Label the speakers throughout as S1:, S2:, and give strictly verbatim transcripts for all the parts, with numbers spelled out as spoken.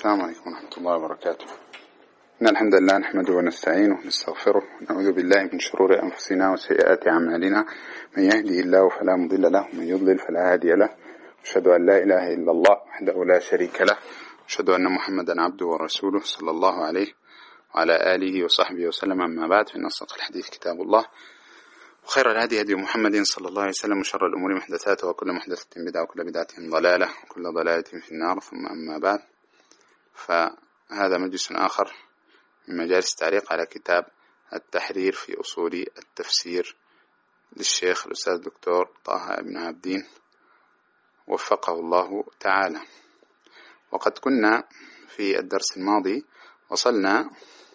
S1: السلام عليكم ورحمة الله وبركاته. إن الحمد لله نحمده ونستعينه ونستغفره ونعوذ بالله من شرور أنفسنا وسيئات أعمالنا، من يهدي الله فلا مضل له ومن يضلل فلا هادي له، أشهد أن لا إله إلا الله وحده لا شريك له، أشهد أن محمدا عبده ورسوله صلى الله عليه وعلى آله وصحبه وسلم. أما بعد، فإن أصدق الحديث كتاب الله، وخير الهدي هدي محمد صلى الله عليه وسلم، وشر الأمور محدثاتها، وكل محدثة بدعة، وكل بدعة ضلالة، وكل ضلالة في النار. ثم أما بعد، فهذا مجلس آخر من مجالس التعليق على كتاب التحرير في أصول التفسير للشيخ الأستاذ الدكتور طه بن عابدين وفقه الله تعالى. وقد كنا في الدرس الماضي وصلنا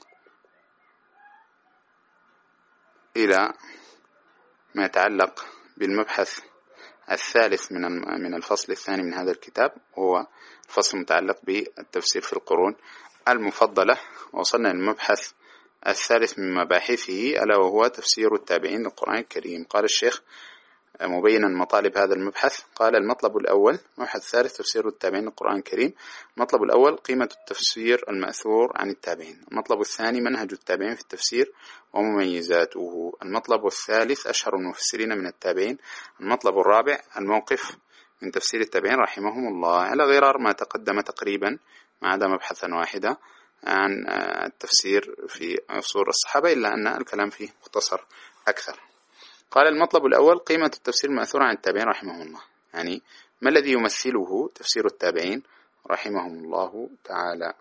S1: إلى ما يتعلق بالمبحث الثالث من من الفصل الثاني من هذا الكتاب، وهو الفصل المتعلق بالتفسير في القرون المفضلة. وصلنا للمبحث الثالث من مباحثه، ألا وهو تفسير التابعين للقرآن الكريم. قال الشيخ مبينا مطالب هذا المبحث، قال: المطلب الأول، المبحث الثالث تفسير التابعين للقرآن الكريم. المطلب الأول قيمة التفسير المأثور عن التابعين. المطلب الثاني منهج التابعين في التفسير ومميزاته. المطلب الثالث أشهر المفسرين من التابعين. المطلب الرابع الموقف من تفسير التابعين رحمهم الله، على غرار ما تقدم تقريبا ما عدا مبحثا واحدا عن التفسير في عصور الصحابة، إلا أن الكلام فيه مختصر أكثر. قال: المطلب الأول قيمة التفسير المأثور عن التابعين رحمهم الله، يعني ما الذي يمثله تفسير التابعين رحمهم الله تعالى.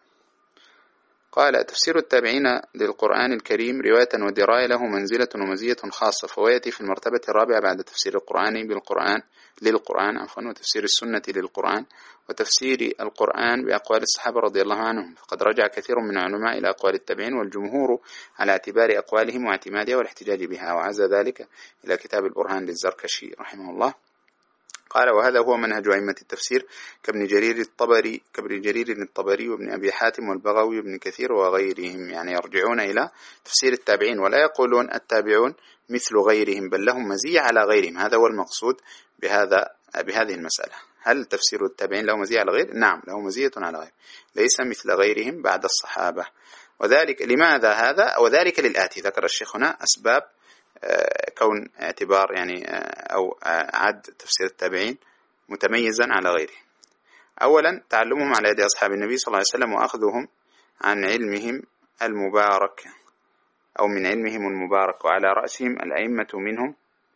S1: قال: تفسير التابعين للقرآن الكريم رواية ودراية له منزلة ومزية خاصة، فهو يأتي في المرتبة الرابعة بعد تفسير القرآن بالقرآن للقرآن عفوا وتفسير السنة للقرآن وتفسير القرآن بأقوال الصحابة رضي الله عنهم. فقد رجع كثير من العلماء إلى أقوال التابعين، والجمهور على اعتبار أقوالهم واعتمادها والاحتجاج بها، وعزى ذلك إلى كتاب البرهان للزركشي رحمه الله. قال: وهذا هو منهج أئمة التفسير كابن جرير الطبري كابن جرير الطبري وابن أبي حاتم والبغوي وابن كثير وغيرهم، يعني يرجعون إلى تفسير التابعين ولا يقولون التابعون مثل غيرهم، بل لهم مزية على غيرهم. هذا هو المقصود بهذا بهذه المسألة. هل تفسير التابعين له مزية على غير؟ نعم، له مزية على غير، ليس مثل غيرهم بعد الصحابة. وذلك لماذا هذا؟ وذلك للآتي. ذكر الشيخ هنا أسباب كون اعتبار يعني أو عد تفسير التابعين متميزا على غيره. أولا، تعلمهم على يد أصحاب النبي صلى الله عليه وسلم، وأخذهم عن علمهم المبارك أو من علمهم المبارك، وعلى رأسهم الأئمة منهم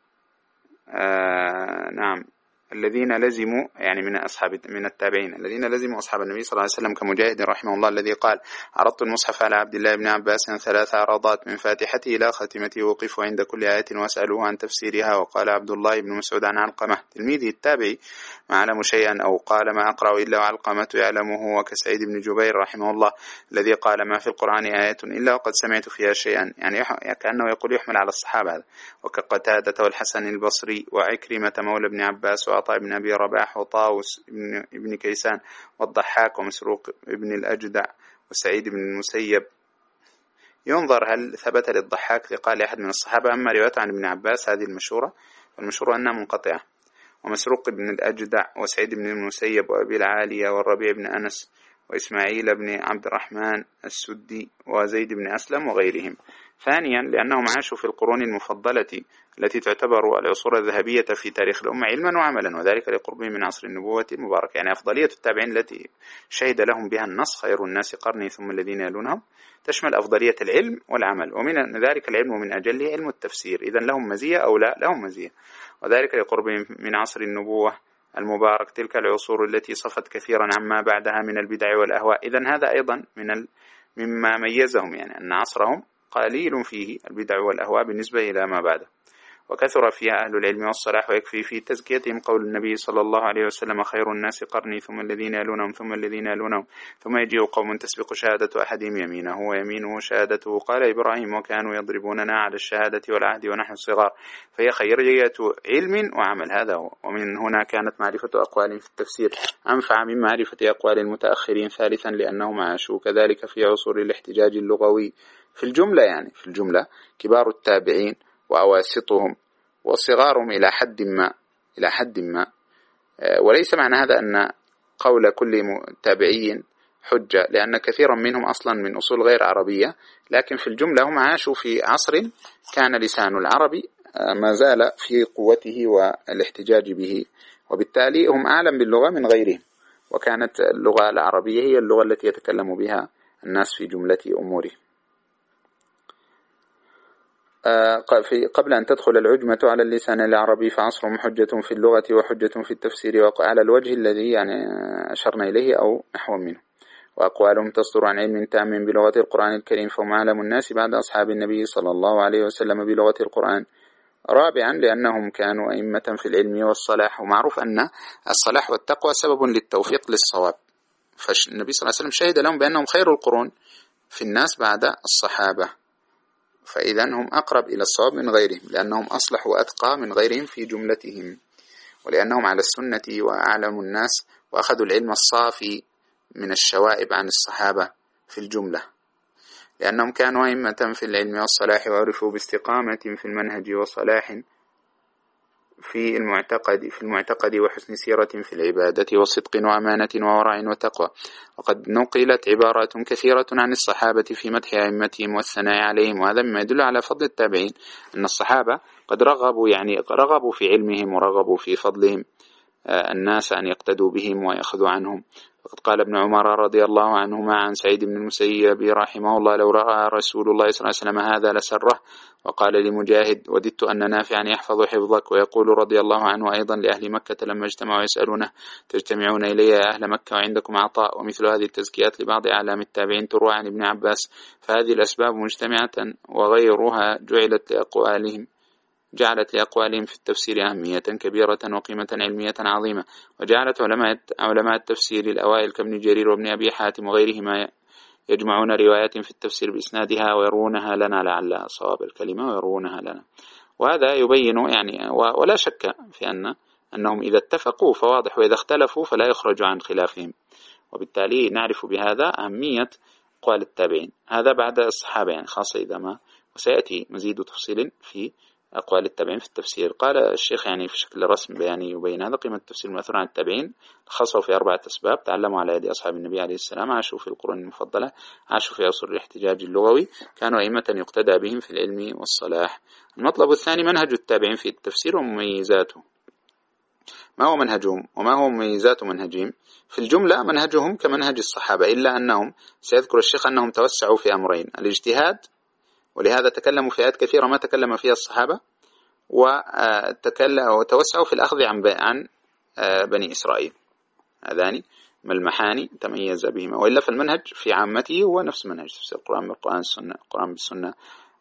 S1: آه نعم الذين لزموا يعني من أصحاب من التابعين الذين لزموا أصحاب النبي صلى الله عليه وسلم، كمجاهد رحمه الله الذي قال: عرضت المصحف على عبد الله بن عباس ثلاث عرضات من فاتحته إلى خاتمته، وقف عند كل آية وأسأله عن تفسيرها. وقال عبد الله بن مسعود عن علقمة تلميذه التابعي: ما أعلم شيئا، أو قال: ما أقرأ إلا وعلقمة يعلمه. وكسعيد بن جبير رحمه الله الذي قال: ما في القرآن آية إلا وقد سمعت فيها شيئا، يعني كأنه يقول يحمل على الصحابة هذا. وكقتادة والحسن البصري وعكرمة مولى ابن عباس وعطاء بن أبي رباح وطاوس ابن كيسان والضحاك ومسروق ابن الأجدع وسعيد بن المسيب. ينظر هل ثبت للضحاك ثقة لأحد من الصحابة. أما روايته عن ابن عباس هذه المشهورة، والمشهورة أنها منقطعة. ومسروق ابن الأجدع وسعيد بن المسيب وأبي العالية والربيع بن أنس وإسماعيل بن عبد الرحمن السدي وزيد بن أسلم وغيرهم. ثانيا، لأنهم عاشوا في القرون المفضلة التي تعتبر العصور الذهبية في تاريخ الأمة علما وعملا، وذلك لقربهم من عصر النبوة المبارك. يعني أفضلية التابعين التي شهد لهم بها النص: خير الناس قرني ثم الذين يلونهم، تشمل أفضلية العلم والعمل، ومن ذلك العلم ومن أجله علم التفسير. إذن لهم مزية أو لا؟ لهم مزية، وذلك لقربهم من عصر النبوة المبارك، تلك العصور التي صفت كثيرا عما بعدها من البدع والأهواء. إذن هذا أيضا من ال... مما ميزهم، يعني أن عصرهم قليل فيه البدع والأهواء بالنسبة إلى ما بعده، وكثر فيها أهل العلم والصلاح. ويكفي في تزكيتهم قول النبي صلى الله عليه وسلم: خير الناس قرني ثم الذين يلونهم ثم الذين يلونهم ثم يجيء قوم تسبق شهادة أحدهم يمينه ويمينه شهادته. قال إبراهيم: وكانوا يضربوننا على الشهادة والعهد ونحن صغار، فهي خيرية علم وعمل. هذا هو. ومن هنا كانت معرفة أقوال في التفسير أنفع من معرفة أقوال المتأخرين. ثالثا، لأنهم عاشوا كذلك في عصور الاحتجاج اللغوي. في الجملة يعني في الجملة كبار التابعين وأواسطهم وصغارهم إلى حد ما إلى حد ما وليس معنى هذا أن قول كل تابعي حجة، لأن كثيرا منهم أصلا من أصول غير عربية، لكن في الجملة هم عاشوا في عصر كان لسان العربي ما زال في قوته والاحتجاج به، وبالتالي هم أعلم باللغة من غيرهم، وكانت اللغة العربية هي اللغة التي يتكلم بها الناس في جملة أمورهم. قبل أن تدخل العجمة على اللسان العربي فعصرهم حجة في اللغة وحجة في التفسير وعلى الوجه الذي يعني أشرنا إليه أو نحو منه، وأقوالهم تصدر عن علم تام بلغة القرآن الكريم، فهم أعلم الناس بعد أصحاب النبي صلى الله عليه وسلم بلغة القرآن. رابعا لأنهم كانوا أئمة في العلم والصلاح، ومعروف أن الصلاح والتقوى سبب للتوفيق للصواب، فالنبي صلى الله عليه وسلم شهد لهم بأنهم خير القرون في الناس بعد الصحابة، فإذا هم أقرب إلى الصواب من غيرهم، لأنهم أصلح وأتقى من غيرهم في جملتهم، ولأنهم على السنة وأعلم الناس، وأخذوا العلم الصافي من الشوائب عن الصحابة في الجملة، لأنهم كانوا أئمة في العلم والصلاح، وعرفوا باستقامة في المنهج وصلاح في المعتقد في المعتقد وحسن سيرة في العبادة وصدق وأمانة وورع وتقوى. وقد نقلت عبارات كثيرة عن الصحابة في مدح أئمتهم والثناء عليهم، وهذا مما يدل على فضل التابعين، أن الصحابة قد رغبوا يعني رغبوا في علمهم ورغبوا في فضلهم الناس أن يقتدوا بهم ويأخذوا عنهم. وقد قال ابن عمر رضي الله عنهما عن سعيد بن المسيب رحمه الله: لو رأى رسول الله صلى الله عليه وسلم هذا لسره. وقال لمجاهد: وددت أن نافعا يحفظ حفظك. ويقول رضي الله عنه أيضا لأهل مكة لما اجتمعوا يسألونه: تجتمعون إلي يا أهل مكة وعندكم عطاء. ومثل هذه التزكيات لبعض أعلام التابعين تروى عن ابن عباس، فهذه الأسباب مجتمعة وغيرها جعلت لأقوالهم جعلت لأقوالهم في التفسير أهمية كبيرة وقيمة علمية عظيمة، وجعلت علماء علماء التفسير الأوائل كابن جرير وابن أبي حاتم وغيرهما يجمعون روايات في التفسير بإسنادها ويروونها لنا، لعل صواب الكلمة، ويروونها لنا. وهذا يبين يعني ولا شك في أن أنهم إذا اتفقوا فواضح، وإذا اختلفوا فلا يخرج عن خلافهم، وبالتالي نعرف بهذا أهمية أقوال التابعين. هذا بعد الصحابة يعني خاصة إذا ما، وسيأتي مزيد تفصيل في أقوال التابعين في التفسير. قال الشيخ يعني في شكل رسم بياني يبين هذا: قيمة التفسير المأثور عن التابعين خاصة في أربعة أسباب: تعلموا على يد أصحاب النبي عليه السلام، عاشوا في القرون المفضلة، عاشوا في عصر الاحتجاج اللغوي، كانوا أئمة يقتدى بهم في العلم والصلاح. المطلب الثاني منهج التابعين في التفسير ومميزاته. ما هو منهجهم وما هو مميزات منهجهم؟ في الجملة منهجهم كمنهج الصحابة، إلا أنهم سيذكر الشيخ أنهم توسعوا في أمرين: الاجتهاد، ولهذا تكلموا في آيات كثيرة ما تكلم فيها الصحابة، وتوسعوا في الأخذ عن عن بني إسرائيل. هذان ملمحان تميز بهما، وإلا فالمنهج في عامته هو نفس منهج تفسير القرآن بالقرآن، السنة القرآن بالسنة،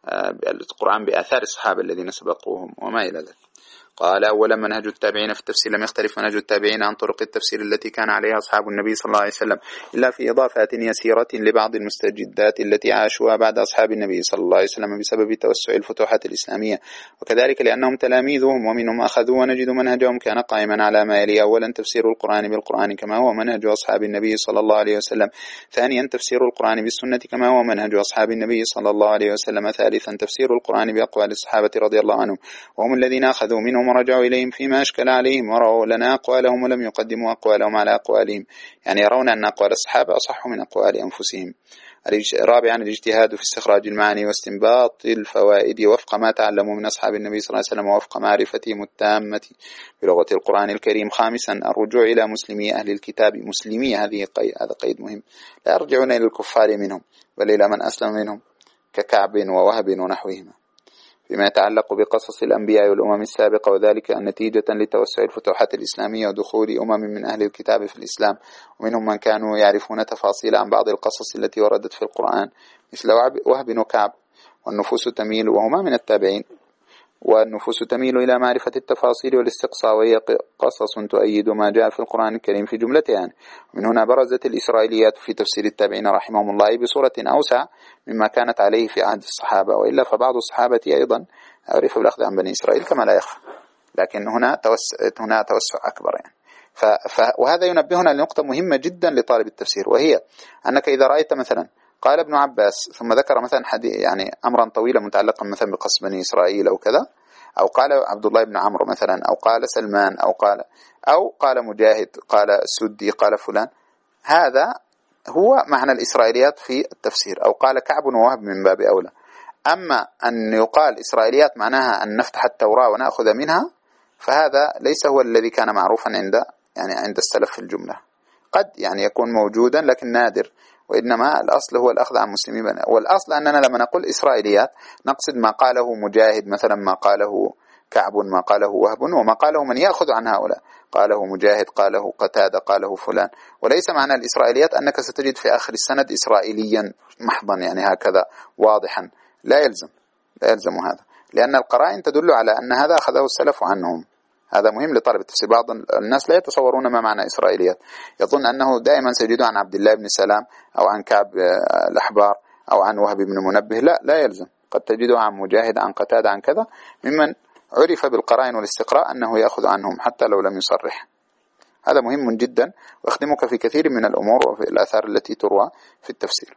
S1: القرآن بآثار الصحابة الذين سبقوهم وما إلى ذلك. قال: أولا منهج التابعين في التفسير لم يختلف منهج التابعين عن طرق التفسير التي كان عليها أصحاب النبي صلى الله عليه وسلم، إلا في إضافات يسيرة لبعض المستجدات التي عاشوها بعد أصحاب النبي صلى الله عليه وسلم بسبب توسع الفتوحات الإسلامية، وكذلك لأنهم تلاميذهم ومنهم أخذوا، ونجد منهجهم كان قائما على ما يلي: أولا تفسير القرآن بالقرآن كما هو منهج أصحاب النبي صلى الله عليه وسلم، ثانيا تفسير القرآن بالسنة كما هو منهج أصحاب النبي صلى الله عليه وسلم، ثالثا تفسير القرآن بأقوال الصحابة رضي الله عنهم، وهم الذين أخذوا منهم ورجعوا إليهم فيما أشكل عليهم، ورأوا لنا أقوالهم ولم يقدموا أقوالهم على أقوالهم، يعني يرون أن أقوال الصحابة أصح من أقوال أنفسهم. رابعا الاجتهاد في استخراج المعاني واستنباط الفوائد وفق ما تعلموا من أصحاب النبي صلى الله عليه وسلم ووفق معرفتهم التامة بلغة القرآن الكريم. خامسا الرجوع إلى مسلمي أهل الكتاب. مسلمي هذه قيد، هذا قيد مهم، لا يرجعون إلى الكفار منهم بل إلى من أسلم منهم ككعب ووهب ونحوهما، فيما يتعلق بقصص الأنبياء والأمم السابقة، وذلك نتيجة لتوسع الفتوحات الإسلامية ودخول أمم من أهل الكتاب في الإسلام، ومنهم من كانوا يعرفون تفاصيل عن بعض القصص التي وردت في القرآن مثل وهب وكعب. والنفوس تميل، وهما من التابعين، والنفوس تميل إلى معرفة التفاصيل والاستقصاء، وهي قصص تؤيد ما جاء في القرآن الكريم في جملته يعني. من هنا برزت الإسرائيليات في تفسير التابعين رحمهم الله بصورة أوسع مما كانت عليه في عهد الصحابة، وإلا فبعض الصحابة أيضا عرفوا بالأخذ عن بني إسرائيل كما لا يخفى، لكن هنا توسع, هنا توسع أكبر يعني. ف... ف... وهذا ينبهنا لنقطة مهمة جدا لطالب التفسير، وهي أنك إذا رأيت مثلا قال ابن عباس ثم ذكر مثلا حديث يعني أمرا طويلا متعلقا مثلا بقصص بني إسرائيل أو كذا، أو قال عبد الله بن عمرو مثلا، أو قال سلمان، أو قال أو قال مجاهد، قال سدي، قال فلان، هذا هو معنى الإسرائيليات في التفسير، أو قال كعب ووهب من باب أولى. أما أن يقال إسرائيليات معناها أن نفتح التوراة ونأخذ منها، فهذا ليس هو الذي كان معروفا عند يعني عند السلف في الجملة. قد يعني يكون موجودا لكن نادر، وإنما الأصل هو الأخذ عن مسلمين. والأصل أننا لما نقول إسرائيليات نقصد ما قاله مجاهد مثلا، ما قاله كعب، ما قاله وهب، وما قاله من يأخذ عن هؤلاء، قاله مجاهد، قاله قتادة، قاله فلان. وليس معنى الإسرائيليات أنك ستجد في آخر السند إسرائيليا محضا يعني هكذا واضحا، لا يلزم لا يلزم هذا، لأن القرائن تدل على أن هذا أخذه السلف عنهم. هذا مهم لطالب التفسير. بعض الناس لا يتصورون ما معنى إسرائيليات، يظن أنه دائما سيجده عن عبد الله بن سلام أو عن كعب الأحبار أو عن وهب بن منبه. لا لا يلزم، قد تجده عن مجاهد، عن قتادة، عن كذا، ممن عرف بالقرائن والاستقراء أنه يأخذ عنهم حتى لو لم يصرح. هذا مهم جدا ويخدمك في كثير من الأمور وفي الآثار التي تروى في التفسير.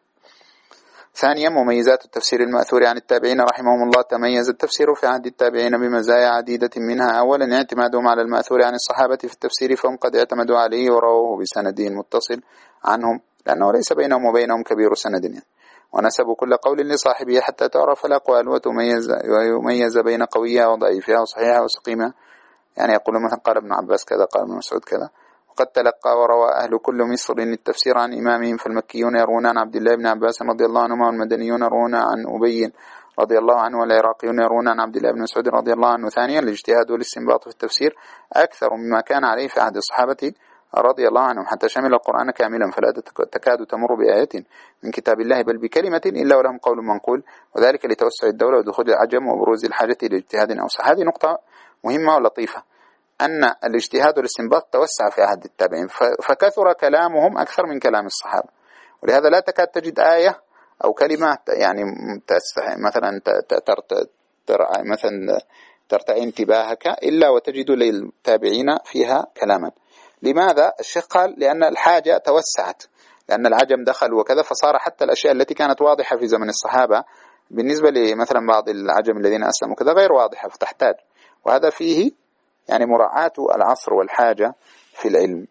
S1: ثانيا، مميزات التفسير المأثور عن التابعين رحمهم الله. تميز التفسير في عهد التابعين بمزايا عديدة، منها أولا اعتمادهم على المأثور عن الصحابة في التفسير، فهم قد اعتمدوا عليه ورووه بسند متصل عنهم، لأنه ليس بينهم وبينهم كبير سند يعني. ونسبوا كل قول لصاحبه حتى تعرف الأقوال وتميز ويميز بين قويها وضعيفها وصحيحها وسقيمها. يعني يقول مثلا قال ابن عباس كذا، قال ابن مسعود كذا. وقد تلقى وروى أهل كل مصر التفسير عن إمامهم، فالمكيون يروون عن عبد الله بن عباس رضي الله عنهما، والمدنيون يروون عن أبي رضي الله عنه، والعراقيون يروون عن عبد الله بن مسعود رضي الله عنه. ثانيا، الاجتهاد والاستنباط في التفسير أكثر مما كان عليه في عهد الصحابة رضي الله عنهم، حتى شمل القرآن كاملا، فلا تكاد تمر بآية من كتاب الله بل بكلمة إلا ولهم قول منقول، وذلك لتوسع الدولة ودخول العجم وبروز الحاجة لاجتهاد أوسع. هذه نقطة مهمة ولطيفة، أن الاجتهاد والاستنباط توسع في عهد التابعين، فكثر كلامهم أكثر من كلام الصحابة، ولهذا لا تكاد تجد آية أو كلمة يعني مثلا ترعى مثلا ترتعي انتباهك إلا وتجد للتابعين فيها كلاما. لماذا؟ الشيخ قال لأن الحاجة توسعت، لأن العجم دخل وكذا، فصار حتى الأشياء التي كانت واضحة في زمن الصحابة بالنسبة لمثلا بعض العجم الذين أسلموا كذا غير واضحة فتحتاج، وهذا فيه يعني مراعاة العصر والحاجة في العلم.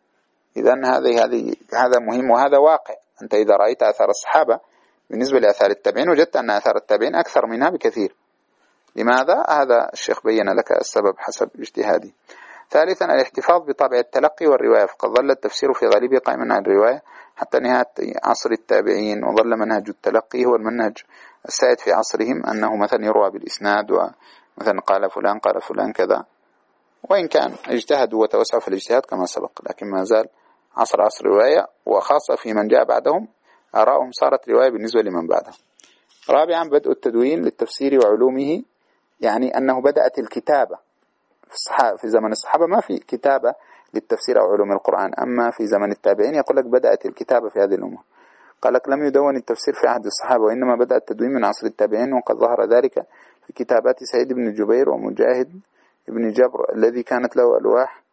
S1: إذن هذه هذه هذا مهم وهذا واقع. أنت إذا رأيت آثار الصحابة بالنسبة لآثار التابعين وجدت أن آثار التابعين أكثر منها بكثير. لماذا؟ هذا الشيخ بين لك السبب حسب اجتهادي. ثالثا، الاحتفاظ بطابع التلقي والرواية، فقد ظل التفسير في غالبه قائما على الرواية حتى نهاية عصر التابعين، وظل منهج التلقي هو المنهج السائد في عصرهم، أنه مثلا يروى بالإسناد، ومثلا قال فلان قال فلان كذا، وإن كان اجتهدوا وتوسعوا في الاجتهاد كما سبق، لكن ما زال عصر عصر رواية، وخاصة في من جاء بعدهم آراءهم صارت رواية بالنسبة لمن بعدهم. رابعا، بدء التدوين للتفسير وعلومه، يعني أنه بدأت الكتابة في زمن الصحابة، ما في كتابة للتفسير أو علوم القرآن، أما في زمن التابعين يقول لك بدأت الكتابة في هذه الأمور. قال لك لم يدون التفسير في عهد الصحابة، وإنما بدأ التدوين من عصر التابعين، وقد ظهر ذلك في كتابات سعيد بن جبير ومجاهد ابن جبر الذي كانت له ألواح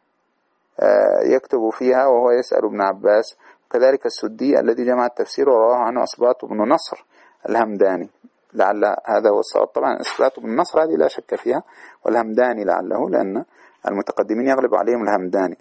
S1: يكتب فيها وهو يسأل ابن عباس، وكذلك السدي الذي جمع التفسير ورواه عنه أصباط بن نصر الهمداني، لعل هذا هو الصواب. طبعا أصباط بن نصر هذه لا شك فيها، والهمداني لعله، لأن المتقدمين يغلب عليهم الهمداني،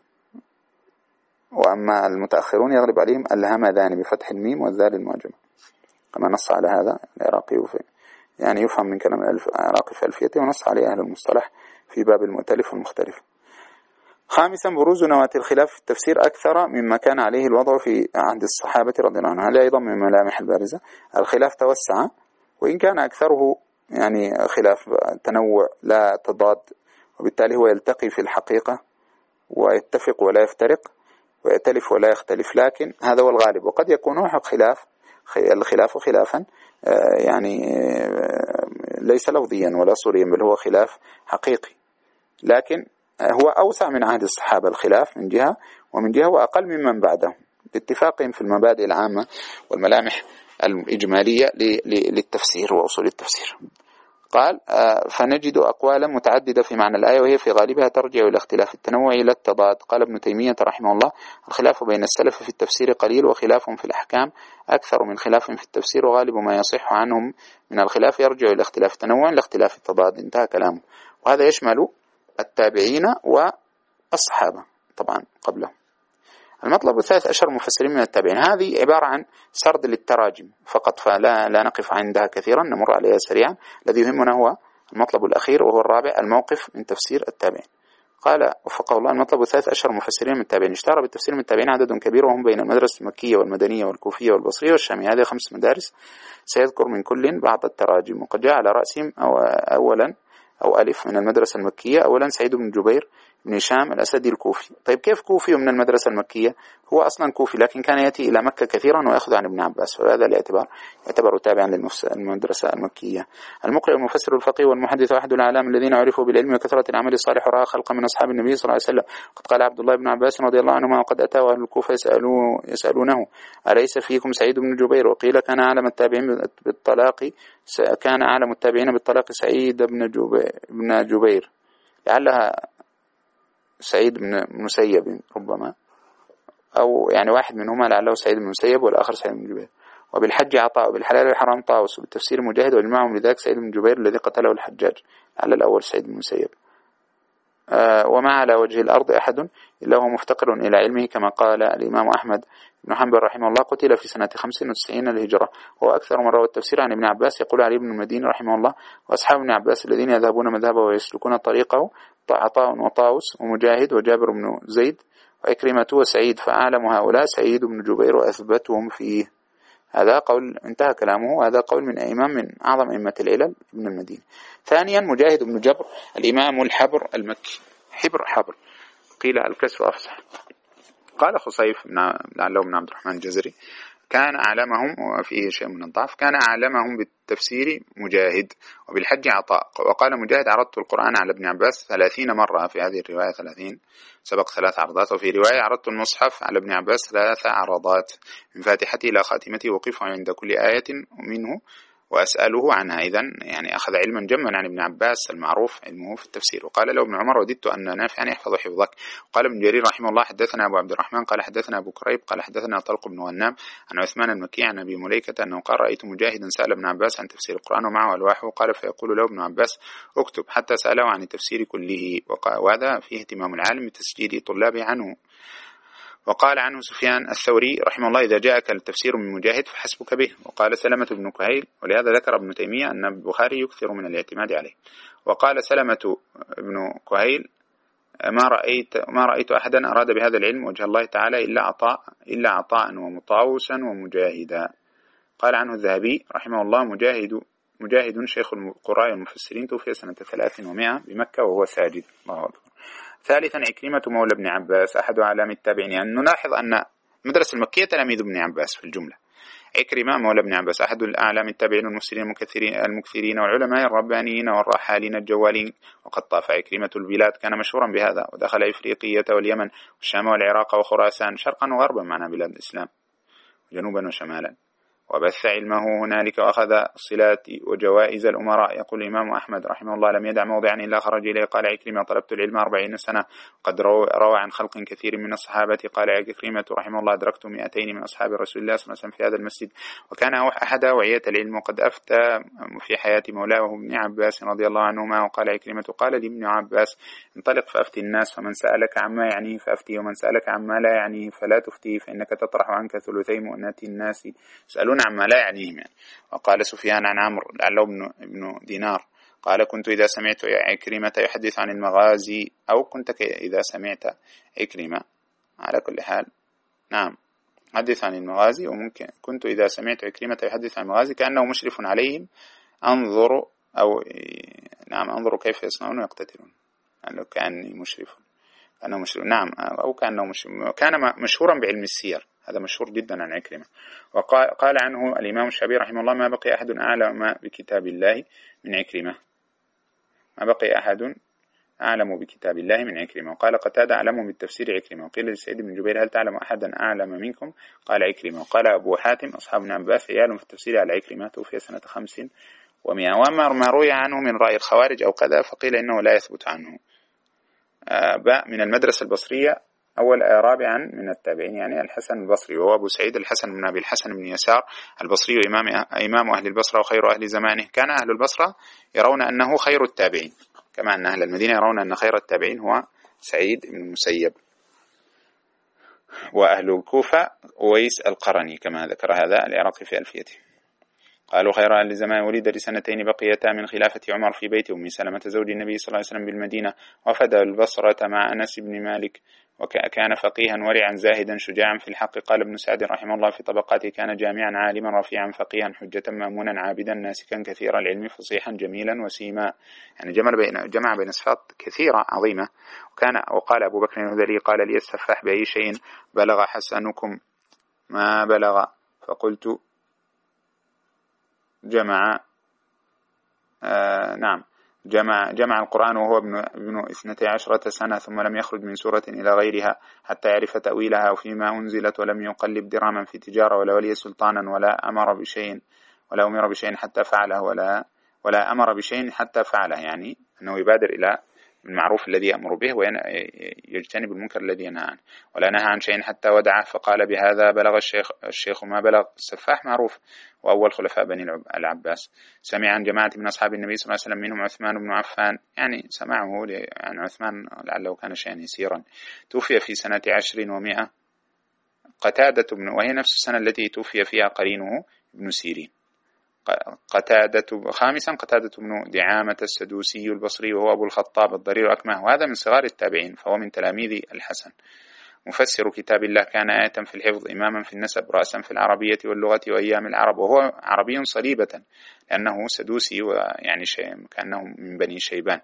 S1: وأما المتأخرون يغلب عليهم الهمداني بفتح الميم والذال المعجمة، كما نص على هذا العراقي في يعني يفهم من كلام العراقي في ألفيته، ونص عليه أهل المصطلح في باب المؤتلف والمختلف. خامسا، بروز نواة الخلاف في التفسير أكثر مما كان عليه الوضع في عهد الصحابة رضي الله عنهم. هذا أيضا من ملامح البارزة، الخلاف توسع، وإن كان أكثره يعني خلاف تنوع لا تضاد، وبالتالي هو يلتقي في الحقيقة ويتفق ولا يفترق ويأتلف ولا يختلف، لكن هذا هو الغالب. وقد يكون خلاف الخلاف خلافا يعني ليس لفظيا ولا صوريا، بل هو خلاف حقيقي، لكن هو أوسع من عهد الصحابة الخلاف من جهة، ومن جهة وأقل ممن بعدهم باتفاقهم في المبادئ العامة والملامح الإجمالية للتفسير وأصول التفسير. قال فنجد أقوالا متعددة في معنى الآية، وهي في غالبها ترجع إلى اختلاف التنوع إلى التضاد. قال ابن تيمية رحمه الله: الخلاف بين السلف في التفسير قليل، وخلافهم في الأحكام أكثر من خلاف في التفسير، وغالب ما يصح عنهم من الخلاف يرجع إلى اختلاف التنوع إلى اختلاف التضاد. انتهى كلامه. وهذا يشمل التابعين والصحابة طبعا قبلهم. المطلب الثالث أشهر المفسرين من التابعين، هذه عبارة عن سرد للتراجم فقط، فلا لا نقف عندها كثيرا، نمر عليها سريعا. الذي يهمنا هو المطلب الأخير وهو الرابع، الموقف من تفسير التابعين. قال وفقه الله: المطلب الثالث أشهر المفسرين من التابعين، اشتهر بالتفسير من التابعين عدد كبير، وهم بين المدرسة المكية والمدنية والكوفية والبصرية والشامية، هذه خمس مدارس سيذكر من كل بعض التراجم. وقد جاء على رأسهم أو أولا أو ألف من المدرسة المكية أولا سعيد بن جبير بن هشام الأسدي الكوفي. طيب كيف كوفي من المدرسة المكية؟ هو أصلا كوفي لكن كان يأتي إلى مكة كثيرا ويأخذ عن ابن عباس، وهذا الاعتبار يعتبر تابعا للمدرسة المكية. المقرئ المفسر الفقيه والمحدث أحد الأعلام الذين عرفوا بالعلم وكثرة العمل الصالح، ورأى خلقا من أصحاب النبي صلى الله عليه وسلم. قد قال عبد الله بن عباس رضي الله عنهما: وقد أتاه أهل الكوفة يسألون يسألونه: أليس فيكم سعيد بن جبير؟ وقيل كان أعلم التابعين بالطلاق كان أعلم التابعين بالطلاق سعيد بن جبير, بن جبير. لعلها سعيد بن مسيب ربما، أو يعني واحد منهما لعله سعيد بن مسيب والآخر سعيد بن جبير. وبالحج عطاء، وبالحلال والحرام طاوس، وبالتفسير مجاهد، والمعهم لذلك سعيد بن جبير الذي قتله الحجاج، لعل الأول سعيد بن مسيب. آه وما على وجه الأرض أحد إلا هو مفتقر إلى علمه، كما قال الإمام أحمد بن حنبل رحمه الله: قتل في سنة خمس وتسعين للهجرة، وهو أكثر من روى التفسير عن ابن عباس. يقول علي بن المديني رحمه الله: وأصحاب ابن عباس الذين يذهبون مذهبه ويسلكون طريقه عطاء وطاوس ومجاهد وجابر بن زيد وإكرمة وسعيد، فأعلم هؤلاء سعيد بن جبير وأثبتهم فيه. هذا قول انتهى كلامه، وهذا قول من إمام من أعظم أئمة العلل ابن المديني. ثانيا مجاهد بن جبر الإمام الحبر المكي، حبر حبر قيل الكسر أفصح. قال خصيف لعله بن عبد الرحمن الجزري: كان أعلمهم، وفيه شيء من الضعف، كان أعلمهم بالتفسير مجاهد وبالحج عطاء. وقال مجاهد: عرضت القرآن على ابن عباس ثلاثين مرة، في هذه الرواية ثلاثين سبق ثلاث عرضات، وفي رواية عرضت المصحف على ابن عباس ثلاث عرضات من فاتحته إلى خاتمته، وقف عند كل آية منه وأسأله عنها. إذن يعني أخذ علما جما عن ابن عباس المعروف علمه في التفسير. وقال له ابن عمر: وددت أن نافعا يحفظ حفظك. وقال ابن جرير رحمه الله: حدثنا أبو عبد الرحمن قال حدثنا أبو كريب قال حدثنا طلق بن غنام عن عثمان المكي عن أبي مليكة أنه قال: رأيت مجاهدا سأل ابن عباس عن تفسير القرآن ومعه ألواحه، قال فيقول له ابن عباس: اكتب، حتى سأله عن التفسير كله، وهذا فيه اهتمام العالم بتسجيل طلابه عنه. وقال عنه سفيان الثوري رحمه الله: إذا جاءك التفسير من مجاهد فحسبك به. وقال سلمة بن كهيل، ولهذا ذكر ابن تيمية أن البخاري يكثر من الاعتماد عليه. وقال سلمة بن كهيل: ما رأيت ما رأيت أحدا أراد بهذا العلم وجه الله تعالى إلا عطاء إلا عطاء ومطاوسا ومجاهدا. قال عنه الذهبي رحمه الله: مجاهد مجاهد شيخ القراء والمفسرين، توفي سنة ثلاث ومائة بمكة وهو ساجد. الله أكبر. ثالثا عكرمة مولى ابن عباس أحد أعلام التابعين. يعني نلاحظ أن المدرسة المكية تلاميذ ابن عباس في الجملة. عكرمة مولى ابن عباس أحد الأعلام التابعين المفسرين المكثرين المكثرين والعلماء الربانيين والرحالين الجوالين. وقد طاف عكرمة البلاد، كان مشهورا بهذا، ودخل إفريقية واليمن والشام والعراق وخراسان شرقا وغربا، معنا بلاد الإسلام، جنوبا وشمالا، وبث علمه هنالك وأخذ الصلات وجوائز الأمراء. يقول الإمام أحمد رحمه الله: لم يدع موضعا إلا خرج إليه. قال عكرمة: طلبت العلم أربعين سنة، قد روى عن خلق كثير من الصحابة. قال عكرمة رحمه الله: أدركت مئتين من أصحاب رسول الله صلى الله عليه وسلم في هذا المسجد، وكان أحد أوعية العلم، وقد أفتى في حياة مولاه ابن عباس رضي الله عنهما. وقال عكرمة: قال لي ابن عباس: انطلق فأفتي الناس، فمن سألك عما يعنيه فأفتيه، ومن سألك عما لا يعنيه فلا تفتيه، فإنك تطرح عنك ثلثي مؤنة الناس يسألون عما لا يعنيهم. يعني. وقال سفيان عن عمرو لعله ابن دينار قال: كنت إذا سمعت عكرمة يحدث عن المغازي، أو كنت إذا سمعت عكرمة، على كل حال نعم حدث عن المغازي، وممكن كنت إذا سمعت عكرمة يحدث عن المغازي كأنه مشرف عليهم، أنظر أو نعم أنظر كيف يصنعون ويقتتلون، يعني كأني مشرف كأنه مشرف نعم أو كأنه مشرف. كان مشهورا بعلم السير، هذا مشهور جدا عن عكرمة. وقال عنه الإمام الشعبي رحمه الله: ما بقي أحد أعلم بكتاب الله من عكرمة، ما بقي أحد أعلم بكتاب الله من عكرمة. وقال قتادة: أعلم بالتفسير عكرمة. وقيل لسعيد بن جبير: هل تعلم أحدا أعلم منكم؟ قال عكرمة. وقال أبو حاتم: أصحاب ابن عباس عيال في التفسير على عكرمة، توفي سنة خمس ومئة. وأما ما روي عنه من رأي الخوارج أو كذا فقيل إنه لا يثبت عنه. باء من المدرسة البصرية أول رابعا من التابعين، يعني الحسن البصري، وهو أبو سعيد الحسن بن أبي الحسن بن يسار البصري، إمام إمام أهل البصرة وخير أهل زمانه. كان أهل البصرة يرون أنه خير التابعين، كما أن أهل المدينة يرون أن خير التابعين هو سعيد بن المسيب. وأهل الكوفة أويس القرني كما ذكر هذا العراقي في ألفيته. قالوا خير أهل الزمان ولد لسنتين بقيتا من خلافة عمر في بيت أم سلمة زوج النبي صلى الله عليه وسلم بالمدينة، وفد البصرة مع أنس بن مالك، وكان فقيها ورعا زاهدا شجاعا في الحق. قال ابن سعد رحمه الله في طبقاته: كان جامعا عالما رفيعا فقيها حجة مأمونا عابدا ناسكا كثير العلم فصيحا جميلا وسيما. يعني جمع بين جمع بين صفات كثيرة عظيمة. وكان وقال أبو بكر الهذلي: قال لي السفاح بأي شيء بلغ حسنكم ما بلغ؟ فقلت: جمع آه نعم جمع جمع القرآن وهو ابن ابن اثنتي عشرة سنة، ثم لم يخرج من سورة إلى غيرها حتى يعرف تأويلها وفيما أنزلت، ولم يقلب درهما في تجارة، ولا ولي سلطانا، ولا أمر بشيء ولا أمر بشيء حتى فعله ولا ولا أمر بشيء حتى فعله، يعني أنه يبادر إلى المعروف الذي يأمر به ويجتنب المنكر الذي ينهى عنه، ولا نهى عن شيء حتى ودعه. فقال: بهذا بلغ الشيخ الشيخ ما بلغ. السفاح معروف وأول خلفاء بني العباس. سمع عن جماعة من أصحاب النبي صلى الله عليه وسلم منهم عثمان بن عفان، يعني سمعه عن عثمان لعله كان شيئا يسيرا. توفي في سنة عشر ومئة. قتادة بن وهي نفس السنة التي توفي فيها قرينه ابن سيرين. قتادة خامسا قتادة بن دعامة السدوسي البصري، وهو أبو الخطاب الضرير أكمه، وهذا من صغار التابعين، فهو من تلاميذ الحسن. مفسر كتاب الله، كان آية في الحفظ، إماما في النسب، رأسا في العربية واللغة وأيام العرب، وهو عربي صليبة لأنه سدوسي، ويعني شيء كأنه من بني شيبان.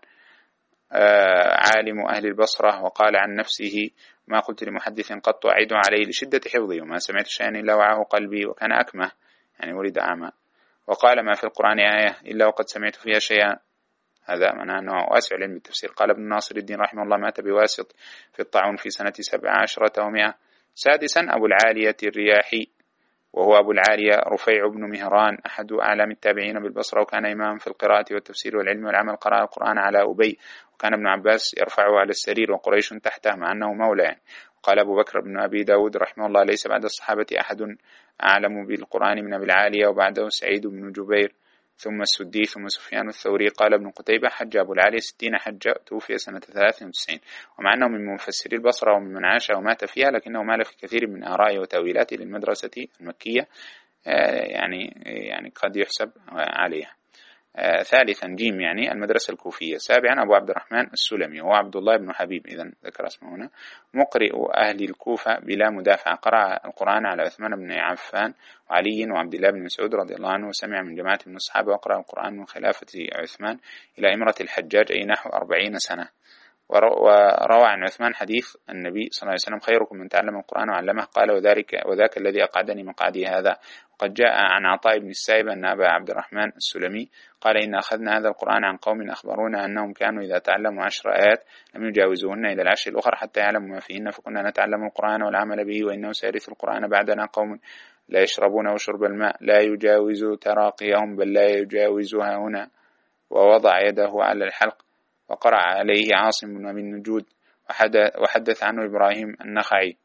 S1: آه عالم أهل البصرة. وقال عن نفسه: ما قلت لمحدث قط أعيد عليه لشدة حفظي، وما سمعت شيئا إلا وعاه قلبي. وكان أكمه يعني ولد أعمى. وقال: ما في القرآن آية إلا وقد سمعت فيها شيئا. هذا معناه أنه واسع علم التفسير. قال ابن ناصر الدين رحمه الله: مات بواسط في الطاعون في سنة سبع عشرة ومئة. سادسا أبو العالية الرياحي، وهو أبو العالية رفيع بن مهران، أحد أعلام التابعين بالبصرة، وكان إمام في القراءة والتفسير والعلم والعمل. قرأ القرآن على أبي، وكان ابن عباس يرفعه على السرير وقريش تحته مع أنه مولى يعني. قال أبو بكر بن أبي داود رحمه الله: ليس بعد الصحابة أحد أعلم بالقرآن من أبي العالية، وبعده سعيد بن جبير، ثم السدي، ثم سفيان الثوري. قال ابن قتيبة: حج أبو العالية ستين حجة، توفي سنة ثلاث وتسعين. ومع أنه من مفسري البصرة ومن عاش ومات فيها، لكنه مال في كثير من آرائه وتأويلاته للمدرسة المكية، يعني يعني قد يحسب عليها. آه ثالثا جيم يعني المدرسة الكوفية. سابعا أبو عبد الرحمن السلمي، وهو عبد الله بن حبيب، إذن ذكر اسمه هنا، مقرئ أهل الكوفة بلا مدافع. قرأ القرآن على عثمان بن عفان وعلي وعبد الله بن مسعود رضي الله عنه، وسمع من جماعة من الصحابة، وقرأ القرآن من خلافة عثمان إلى إمرة الحجاج، أي نحو أربعين سنة. وروى عن عثمان حديث النبي صلى الله عليه وسلم: خيركم من تعلم القرآن وعلمه. قال: وذلك وذاك الذي أقعدني مقعدي هذا. وقد جاء عن عطاء بن السائب أن أبا عبد الرحمن السلمي قال: إن أخذنا هذا القرآن عن قوم أخبرونا أنهم كانوا إذا تعلموا عشر آيات لم يجاوزوهن إلى العشر الأخرى حتى يعلموا ما فيهن، فكنا نتعلم القرآن والعمل به، وإنه سيرث القرآن بعدنا قوم لا يشربونه شرب الماء، لا يجاوز تراقيهم بل لا يجاوزها هنا. ووضع يده على الحلق. وقرأ عليه عاصم بن أبي النجود، وحدث عنه إبراهيم النخعي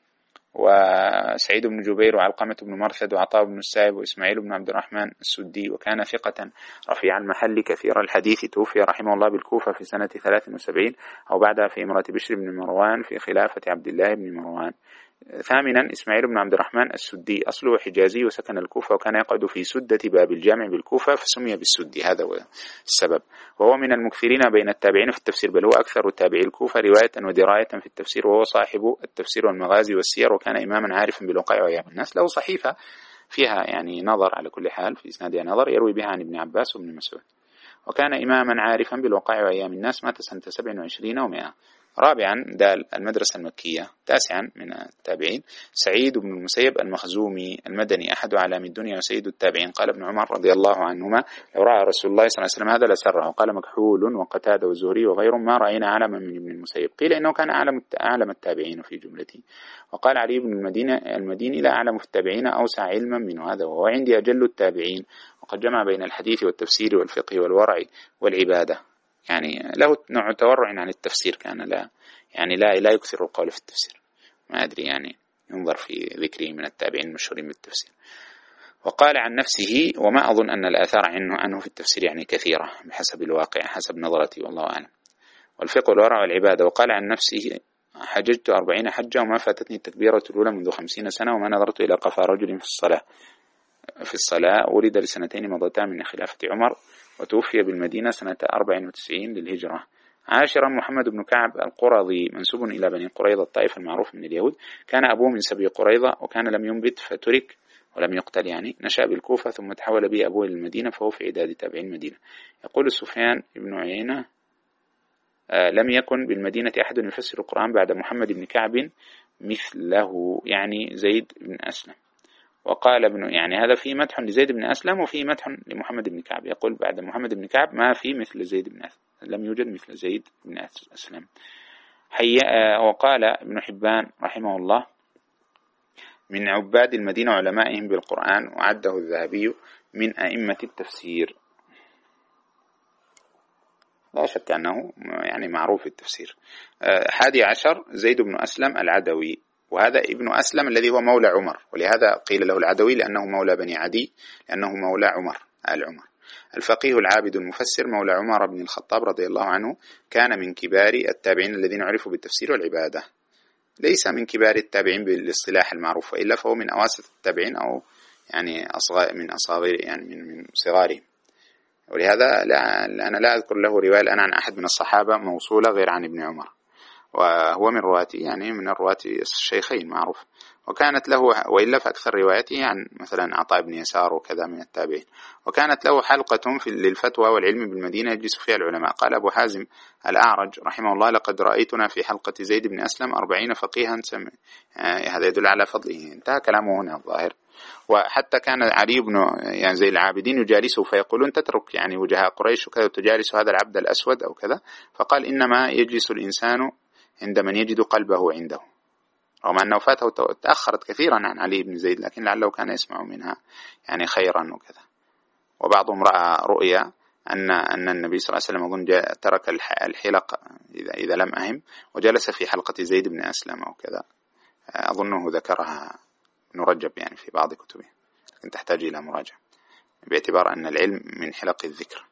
S1: وسعيد بن جبير وعلقمة بن مرثد وعطاء بن السائب وإسماعيل بن عبد الرحمن السدي، وكان ثقة رفيع المحل كثير الحديث. توفي رحمه الله بالكوفة في سنة ثلاث وسبعين أو بعدها في إمرة بشر بن مروان في خلافة عبد الله بن مروان. ثامنا إسماعيل بن عبد الرحمن السدي، أصله حجازي وسكن الكوفة، وكان يقعد في سدة باب الجامع بالكوفة فسمي بالسدي، هذا هو السبب. وهو من المكثرين بين التابعين في التفسير، بل هو أكثر تابعي الكوفة رواية ودراية في التفسير، وهو صاحب التفسير والمغازي والسير، وكان إماما عارفا بالوقائع وأيام الناس. له صحيفة فيها يعني نظر على كل حال، في إسنادها نظر، يروي بها عن ابن عباس وابن مسعود. وكان إماما عارفا بالوقائع وأيام الناس، مات سنة سبع وعشرين ومئة. رابعا دال المدرسة المكية. تاسعا من التابعين سعيد بن المسيب المخزومي المدني، أحد أعلام الدنيا وسيد التابعين. قال ابن عمر رضي الله عنهما: لو رأى رسول الله صلى الله عليه وسلم هذا لسره. قال مكحول وقتادة والزهري وغير ما رأينا أعلم من ابن المسيب. قيل إنه كان أعلم أعلم التابعين في جملته. وقال علي بن المدينة المديني: لا أعلم في التابعين أوسع علما منه، هذا وهو عندي أجل التابعين. وقد جمع بين الحديث والتفسير والفقه والورع والعبادة، يعني له نوع تورع عن التفسير، كان لا يعني لا لا يكثر القول في التفسير، ما أدري يعني ينظر في ذكره من التابعين المشهورين بالتفسير. وقال عن نفسه: وما أظن أن الآثار عنه عنه في التفسير يعني كثيرة بحسب الواقع، حسب نظرتي والله أعلم. والفقه والورع والعبادة. وقال عن نفسه حججت أربعين حجة وما فاتتني التكبيرة الأولى منذ خمسين سنة، وما نظرت إلى قفا رجل في الصلاة في الصلاة ولد لسنتين مضتا من خلافة عمر، وتوفي بالمدينة سنة أربع وتسعين للهجرة. عاشرا محمد بن كعب القرظي منسوب إلى بني قريظة الطائف المعروف من اليهود، كان أبوه من سبي قريظة وكان لم ينبت فترك ولم يقتل، يعني نشأ بالكوفة ثم تحول به أبوه إلى المدينة، فهو في عداد تابعين المدينة. يقول سفيان بن عيينة آه لم يكن بالمدينة أحد يفسر القرآن بعد محمد بن كعب مثله، يعني زيد بن أسلم. وقال ابن يعني هذا في مدح لزيد بن أسلم وفي مدح لمحمد بن كعب، يقول بعد محمد بن كعب ما في مثل زيد بن أسلم، لم يوجد مثل زيد بن أسلم. حي... وقال ابن حبان رحمه الله من عباد المدينة علمائهم بالقرآن، وعده الذهبي من أئمة التفسير. لا شك أنه يعني معروف التفسير. حادي عشر زيد بن أسلم العدوي، وهذا ابن أسلم الذي هو مولى عمر، ولهذا قيل له العدوي لأنه مولى بني عدي، لأنه مولى عمر آل عمر. الفقيه العابد المفسر مولى عمر بن الخطاب رضي الله عنه، كان من كبار التابعين الذين عرفوا بالتفسير والعبادة، ليس من كبار التابعين بالاصطلاح المعروف، وإلا فهو من أواسط التابعين أو يعني أصغر من أصاغر يعني من من صغارهم. ولهذا لا أنا لا أذكر له رواية الآن عن أحد من الصحابة موصولة غير عن ابن عمر، وهو من رواتي يعني من الرواة الشيخين معروف. وكانت له وإلا فأكثر روايته عن مثلا عطاء بن يسار وكذا من التابعين. وكانت له حلقة في للفتوى والعلم بالمدينة يجلس فيها العلماء. قال أبو حازم الأعرج رحمه الله لقد رأيتنا في حلقة زيد بن أسلم أربعين فقيها سمع، يعني هذا يدل على فضله. انتهى كلامه هنا الظاهر. وحتى كان علي بن يعني زي العابدين يجالسه فيقولون تترك يعني وجهاء قريش وكذا تجالس هذا العبد الأسود أو كذا، فقال إنما يجلس الإنسان عند من يجد قلبه عنده، رغم أنه فاته تأخرت كثيرا عن علي بن زيد، لكن لعله كان يسمع منها يعني خيرا وكذا. وبعضهم رأى رؤيا أن أن النبي صلى الله عليه وسلم أظن جاء ترك الحلق إذا إذا لم أهم وجلس في حلقة زيد بن أسلم أو كذا، أظنه ذكرها ابن رجب يعني في بعض كتبه، لكن تحتاج إلى مراجعة باعتبار أن العلم من حلق الذكر.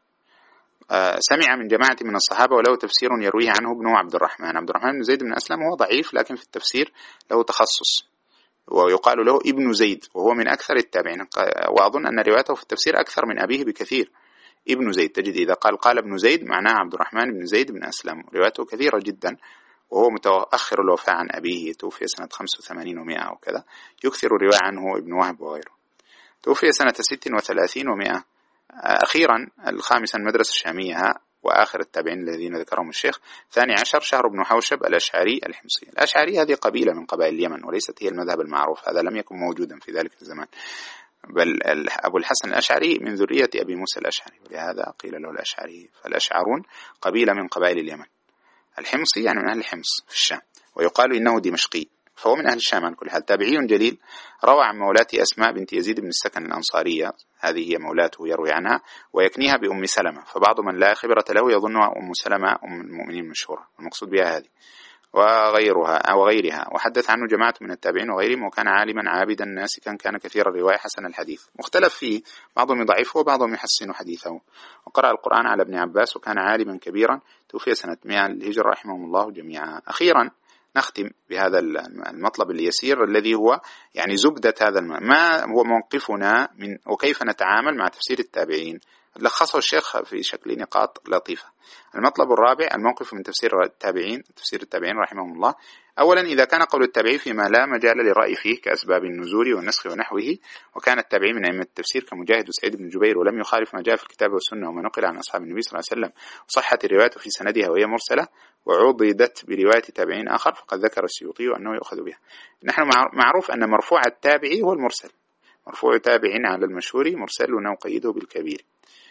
S1: سمع من جماعة من الصحابة وله تفسير يرويه عنه ابنه عبد الرحمن. عبد الرحمن بن زيد بن أسلم هو ضعيف، لكن في التفسير له تخصص ويقال له ابن زيد، وهو من أكثر التابعين، وأظن أن روايته في التفسير أكثر من أبيه بكثير. ابن زيد تجد إذا قال قال ابن زيد معناه عبد الرحمن بن زيد بن أسلم، روايته كثيرة جدا، وهو متأخر الوفاة عن أبيه، توفي سنة خمسة وثمانين ومائة أو كذا، يكثر الرواية عنه ابن وهب وغيره. توفي سنة ست وثلاثين ومائة. أخيرا الخامسا المدرسة الشامية وآخر التابعين الذين ذكرهم الشيخ. ثاني عشر شهر بن حوشب الأشعري الحمصي. الأشعري هذه قبيلة من قبائل اليمن وليست هي المذهب المعروف، هذا لم يكن موجودا في ذلك الزمان، بل أبو الحسن الأشعري من ذرية أبي موسى الأشعري، ولهذا قيل له الأشعري. فالأشعرون قبيلة من قبائل اليمن. الحمصي يعني من أهل الحمص في الشام، ويقال إنه دمشقي، فهو من أهل الشام على كل حال. تابعي جليل، روى عن مولاته أسماء بنت يزيد بن السكن الأنصارية، هذه هي مولاته يروي عنها، ويكنيها بأم سلمة، فبعض من لا خبرة له يظنها أم سلمة أم المؤمنين المشهورة، المقصود بها هذه وغيرها أو غيرها. وحدث عنه جماعة من التابعين وغيرهم، وكان عالما عابدا ناسكا، كان كثير الرواية حسن الحديث، مختلف فيه، بعضهم يضعفه وبعضهم يحسن حديثه. وقرأ القرآن على ابن عباس، وكان عالما كبيرا، توفي سنة مئة للهجرة رحمهم الله جميعا. أخيرا نختم بهذا المطلب اليسير الذي هو يعني زبدة هذا الم... ما هو موقفنا من وكيف نتعامل مع تفسير التابعين، لخصه الشيخ في شكل نقاط لطيفة. المطلب الرابع الموقف من تفسير التابعين تفسير التابعين رحمهم الله. أولا إذا كان قول التابعي فيما لا مجال للرأي فيه كأسباب النزول والنسخ ونحوه، وكان التابعي من أئمة التفسير كمجاهد وسعيد بن جبير، ولم يخالف ما جاء في الكتاب والسنة وما نقل عن أصحاب النبي صلى الله عليه وسلم، وصحت الرواية في سندها وهي مرسلة وعضدت برواية تابعين آخر، فقد ذكر السيوطي أنه يؤخذ بها. نحن معروف أن مرفوع التابعي هو المرسل، مرفوع تابعين على المشهور مرسل ونقيده بالكبير.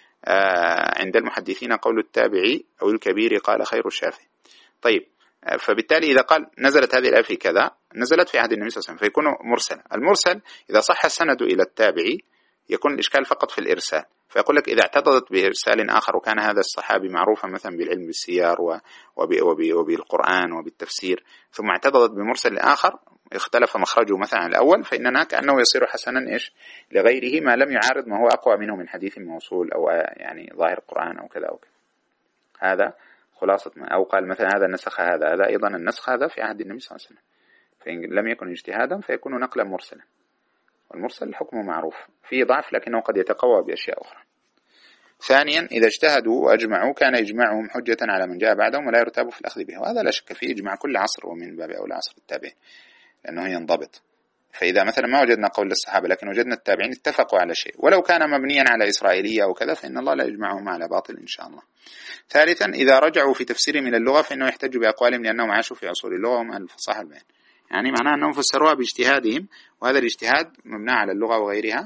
S1: آه عند المحدثين قول التابعي أو الكبير قال خير الشافعي. طيب، آه فبالتالي إذا قال نزلت هذه الآية في كذا، نزلت في عهد النبي صلى الله عليه وسلم، فيكون مرسلا. المرسل إذا صح السند إلى التابعي يكون الإشكال فقط في الإرسال، فيقول لك إذا اعتضدت بإرسال آخر، وكان هذا الصحابي معروفا مثلا بالعلم بالسيار وبالقرآن وبالتفسير، ثم اعتضدت بمرسل آخر اختلف مخرجه مثلا عن الأول، فإننا كأنه يصير حسنا إيش لغيره ما لم يعارض ما هو أقوى منه من حديث موصول أو يعني ظاهر القرآن أو كذا أو كذا. هذا خلاصة ما، أو قال مثلا هذا نسخ هذا، هذا أيضا النسخ هذا في عهد النبي صلى الله عليه وسلم، فإن لم يكن اجتهادا فيكون نقلا مرسلا، والمرسل حكمه معروف فيه ضعف لكنه قد يتقوى بأشياء أخرى. ثانيا إذا اجتهدوا وأجمعوا كان إجماعهم حجة على من جاء بعدهم ولا يرتاب في الأخذ به، وهذا لا شك فيه إجماع كل عصر ومن باب أولى عصر التابعين لأنه ينضبط. فإذا مثلا ما وجدنا قول للصحابة لكن وجدنا التابعين اتفقوا على شيء ولو كان مبنيا على إسرائيلية أو كذا فإن الله لا يجمعهم على باطل إن شاء الله. ثالثا إذا رجعوا في تفسير من اللغة فإنه يحتج بأقوالهم لأنهم عاشوا في عصور اللغة وهم أهل الفصاحة البيان، يعني معناه أنهم فسروها باجتهادهم، وهذا الاجتهاد مبنى على اللغة وغيرها،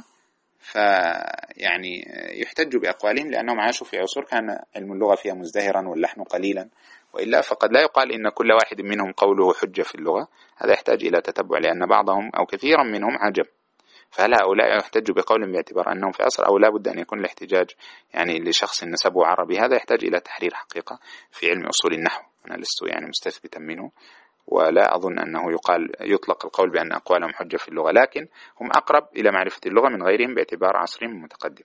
S1: فيعني يحتج بأقوالهم لأنهم عاشوا في عصور كان علم اللغة فيها مزدهرا واللحن قليلا، وإلا فقد لا يقال إن كل واحد منهم قوله حجة في اللغة، هذا يحتاج إلى تتبع لأن بعضهم أو كثيرا منهم عجب، فهل هؤلاء يحتج بقول باعتبار أنهم في عصر أو لا بد أن يكون الاحتجاج يعني لشخص نسبه عربي؟ هذا يحتاج إلى تحرير حقيقة في علم أصول النحو، أنا لست يعني مستثبتا منه، ولا أظن أنه يقال يطلق القول بأن أقوالهم حجة في اللغة، لكن هم أقرب إلى معرفة اللغة من غيرهم باعتبار عصرهم المتقدم،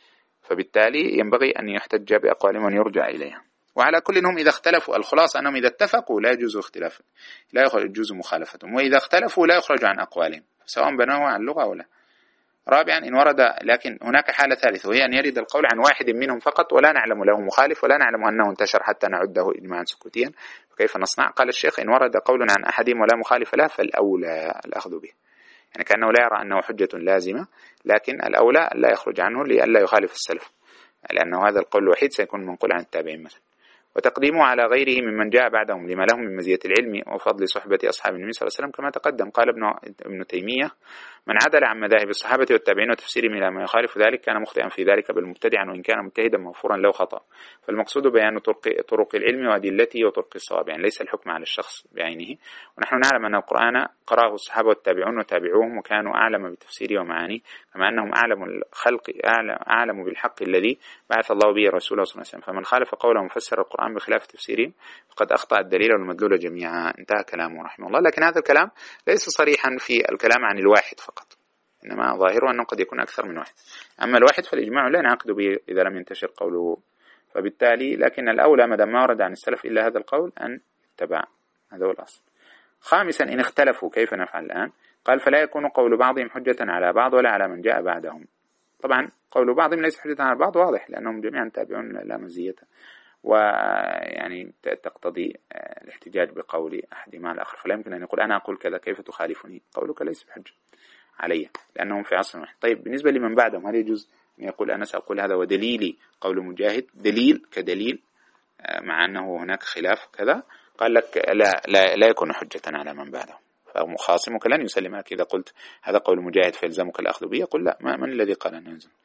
S1: فبالتالي ينبغي أن يحتج بأقوالهم وأن يرجع إليها. وعلى كل هم إذا اختلفوا الخلاصة أنهم إذا اتفقوا لا يجوز اختلاف لا يجوز مخالفتهم، وإذا اختلفوا لا يخرج عن أقوالهم سواء بنوه عن اللغة أو لا. رابعا إن ورد، لكن هناك حالة ثالثة وهي أن يرد القول عن واحد منهم فقط ولا نعلم له مخالف ولا نعلم أنه انتشر حتى نعده إجماعا سكوتيا، فكيف نصنع؟ قال الشيخ إن ورد قول عن أحدهم ولا مخالف له فالأولى الأخذ به، يعني كأنه لا يرى أنه حجة لازمة، لكن الأولى لا يخرج عنه لئلا يخالف السلف، لأنه هذا القول الوحيد سيكون منقول عن التابعين مثلا. وتقديمه على غيره ممن جاء بعدهم لما لهم من مزية العلم وفضل صحبة أصحاب النبي صلى الله عليه وسلم كما تقدم. قال ابن ابن تيمية من عدل عن مذاهب الصحابة والتابعين وتفسيرهم إلى ما يخالف ذلك كان مخطئا في ذلك بل مبتدعا وإن كان مجتهدا مغفورا له خطأ. فالمقصود بيان طرق, طرق العلم وأدلته وطرق الصواب، يعني ليس الحكم على الشخص بعينه. ونحن نعلم أن القرآن قرأه الصحابة والتابعون وتابعوهم وكانوا أعلم بتفسيره ومعانيه، كما أنهم أعلم الخلق أعلم بالحق الذي بعث الله به رسوله صلى الله عليه وسلم، فمن خالف قوله مفسر القرآن بخلاف تفسيره فقد أخطأ الدليل والمدلول جميعا. انتهى كلامه رحمه الله. لكن هذا الكلام ليس صريحا في الكلام عن الواحد فقط، إنما ظاهره أنه قد يكون أكثر من واحد. أما الواحد فالإجماع لا ينعقد به إذا لم ينتشر قوله، فبالتالي لكن الأولى ما دام ما ورد عن السلف إلا هذا القول أن يتبع، هذا هو الأصل. خامسا إن اختلفوا كيف نفعل الآن؟ قال فلا يكون قول بعضهم حجة على بعض ولا على من جاء بعدهم. طبعا قول بعضهم ليس حجة على بعض واضح لأنهم جميعا تابعون لا مزية، ويعني تقتضي الاحتجاج بقول أحدهما على الآخر، فلا يمكن أن يقول أنا أقول كذا كيف تخالفني، قولك ليس بحجة علي لأنهم في عصر واحد. طيب بالنسبة لمن بعدهم هل يجوز أن يقول أنا سأقول هذا ودليلي قول مجاهد دليل كدليل مع أنه هناك خلاف كذا؟ قال لك لا, لا, لا يكون حجة على من بعدهم، فمخاصمك لن يسلمك إذا قلت هذا قول مجاهد فيلزمك الأخذ به، يقول لا، ما من الذي قال أنه يلزم؟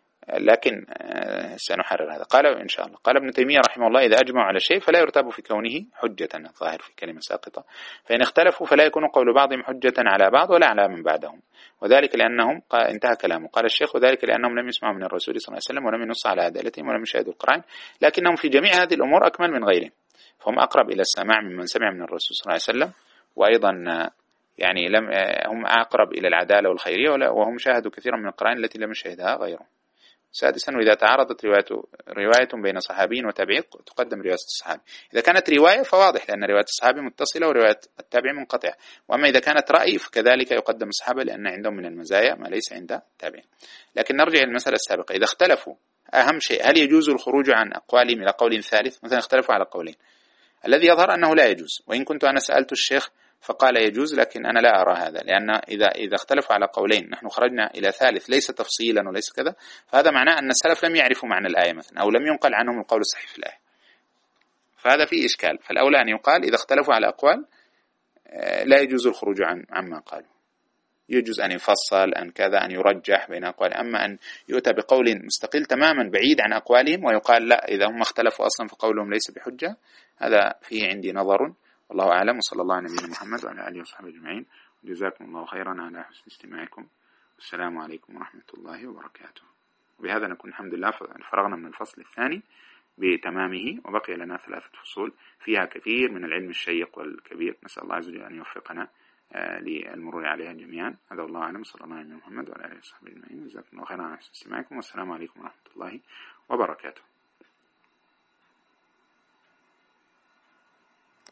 S1: لكن سنحرر هذا. قال إن شاء الله قال ابن تيمية رحمه الله إذا أجمعوا على شيء فلا يرتاب في كونه حجة، الظاهر في كلمة ساقطة، فإن اختلفوا فلا يكون قول بعضهم حجة على بعض ولا على من بعدهم، وذلك لأنهم انتهى كلامه. قال الشيخ وذلك لأنهم لم يسمعوا من الرسول صلى الله عليه وسلم ولم ينص على عدالتهم ولم يشاهدوا القرآن، لكنهم في جميع هذه الأمور أكمل من غيرهم، فهم أقرب إلى السماع ممن سمع من الرسول صلى الله عليه وسلم، وأيضا يعني لم هم أقرب إلى العدالة والخيرية وهم شاهدوا كثيرا من القرآن التي لم يشاهدها غيرهم. سادسا وإذا تعارضت رواية رواية بين صحابي وتابعي تقدم رواية الصحابي. إذا كانت رواية فواضح لأن رواية الصحابي متصلة ورواية التابعي منقطعة، وأما إذا كانت رأي فكذلك يقدم الصحابة لأن عندهم من المزايا ما ليس عند التابعين. لكن نرجع للمسألة السابقة، إذا اختلفوا أهم شيء هل يجوز الخروج عن أقوالهم إلى قول ثالث؟ مثلا اختلفوا على قولين، الذي يظهر أنه لا يجوز، وإن كنت أنا سألت الشيخ فقال يجوز، لكن أنا لا أرى هذا، لأن إذا إذا اختلفوا على قولين نحن خرجنا إلى ثالث ليس تفصيلا وليس كذا، فهذا معناه أن السلف لم يعرفوا معنى الآية مثلا أو لم ينقل عنهم القول الصحيح في الآية، فهذا فيه إشكال. فالأولى أن يقال إذا اختلفوا على أقوال لا يجوز الخروج عن عما قالوا، يجوز أن يفصل أن كذا أن يرجح بين أقوال، أما أن يؤتى بقول مستقل تماما بعيد عن أقوالهم ويقال لا إذا هم اختلفوا أصلا فقولهم ليس بحجة، هذا فيه عندي نظر. والله أعلم، وصلى الله على نبينا محمد وعلى آله وصحبه أجمعين، وجزاكم الله خيرا على حسن استماعكم، والسلام عليكم ورحمة الله وبركاته. وبهذا نكون الحمد لله فرغنا من الفصل الثاني بتمامه، وبقي لنا ثلاثة فصول فيها كثير من العلم الشيق والكبير، نسأل الله عز وجل أن يوفقنا للمرور عليها جميعا. هذا والله أعلم، صلى الله على نبينا محمد وعلى آله وصحبه أجمعين، جزاكم الله خيرا على حسن استماعكم، والسلام عليكم ورحمة الله وبركاته.